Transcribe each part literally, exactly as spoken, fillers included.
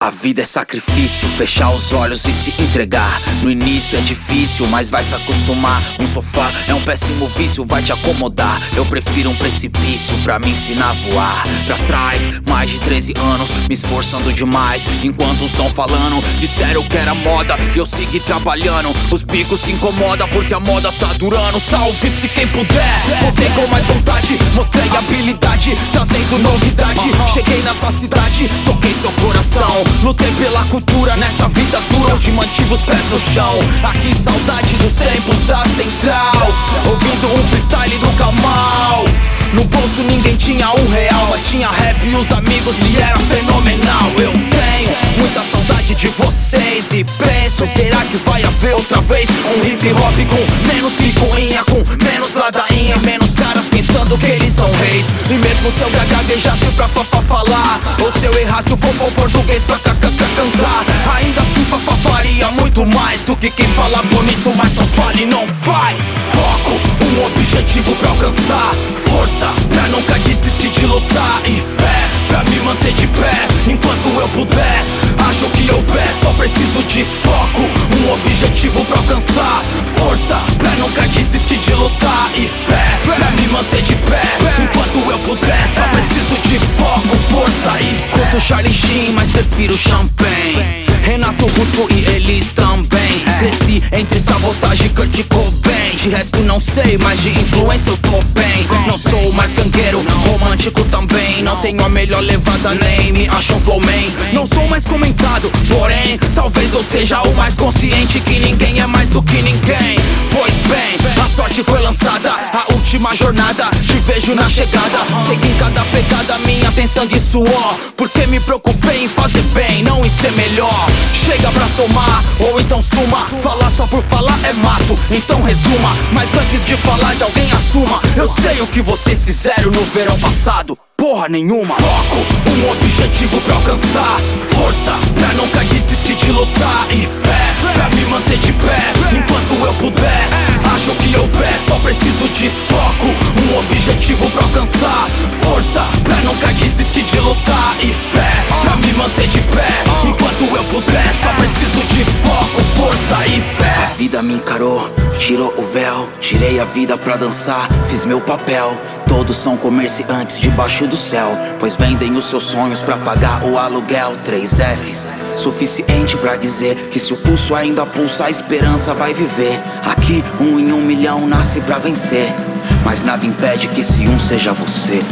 A vida é sacrifício, fechar os olhos e se entregar. No início é difícil, mas vai se acostumar. Um sofá é um péssimo vício, vai te acomodar. Eu prefiro um precipício pra me ensinar a voar. Pra trás, mais de treze anos, me esforçando demais. Enquanto uns tão falando, disseram que era moda e eu segui trabalhando. Os bicos se incomodam porque a moda tá durando. Salve-se quem puder, voltei com mais vontade. Mostrei habilidade, trazendo novidade. Cheguei na sua cidade, toquei seu coração. Lutei pela cultura nessa vida dura, onde mantive os pés no chão. Aqui saudade dos tempos da Central, ouvindo um freestyle do Kamal. No bolso ninguém tinha um real, mas tinha rap e os amigos e era fenomenal. Eu tenho muita saudade de vocês e penso, será que vai haver outra vez um hip hop com menos picuinha, com menos ladainha, menos caras pensando que eles são reis? E mesmo se eu gaguejasse pra fafá falar, ou se eu errasse o bom português pra cacacá cantar, ainda assim fafá faria muito mais do que quem fala bonito, mas só fala e não faz. Foco, um objetivo pra alcançar, força pra nunca desistir de lutar e fé pra me manter de pé enquanto eu puder. Acho que houver, só preciso de foco, um objetivo pra alcançar, força pra nunca desistir de lutar e fé pra me manter de pé enquanto eu puder. Só preciso de foco, força e fé. Curto Charlie Sheen, mas prefiro champanhe. Renato Russo e eles também. Cresci entre sabotagem e Kurt Cobain. De resto não sei, mas de influência eu tô bem. Não sou mais gangueiro, romântico também. Não tenho a melhor levada, nem me acho um flowman. Não sou mais comentado, porém talvez eu seja o mais consciente que ninguém é mais do que ninguém. Pois bem, a sorte foi lançada, a última jornada, te vejo na chegada. Segui em cada pegada, minha tem sangue e suor, porque me preocupei em fazer bem, não em ser melhor. Chega pra somar, ou então suma. Falar só por falar é mato, então resuma. Mas antes de falar de alguém assuma, eu sei o que vocês fizeram no verão passado, porra nenhuma. Foco, um objetivo pra alcançar, força pra nunca desistir de lutar e fé pra me manter de pé enquanto eu puder. Acho que houver, só preciso de foco, um objetivo pra alcançar, força pra nunca desistir de lutar e fé pra me manter de pé enquanto eu puder. Só preciso de foco, força e fé. A vida me encarou, tirou o véu, tirei a vida pra dançar, fiz meu papel. Todos são comerciantes debaixo do céu, pois vendem os seus sonhos pra pagar o aluguel. Três F's, suficiente pra dizer que se o pulso ainda pulsa, a esperança vai viver. Aqui um em um milhão nasce pra vencer, mas nada impede que esse um seja você.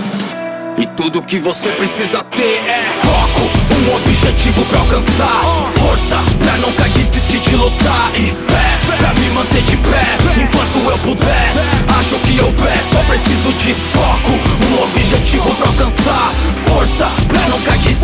E tudo que você precisa ter é foco, um objetivo pra alcançar, força pra nunca desistir de lutar e fé pra me manter de pé enquanto eu puder. Acho que houver, só preciso de foco, um objetivo pra alcançar, força pra nunca desistir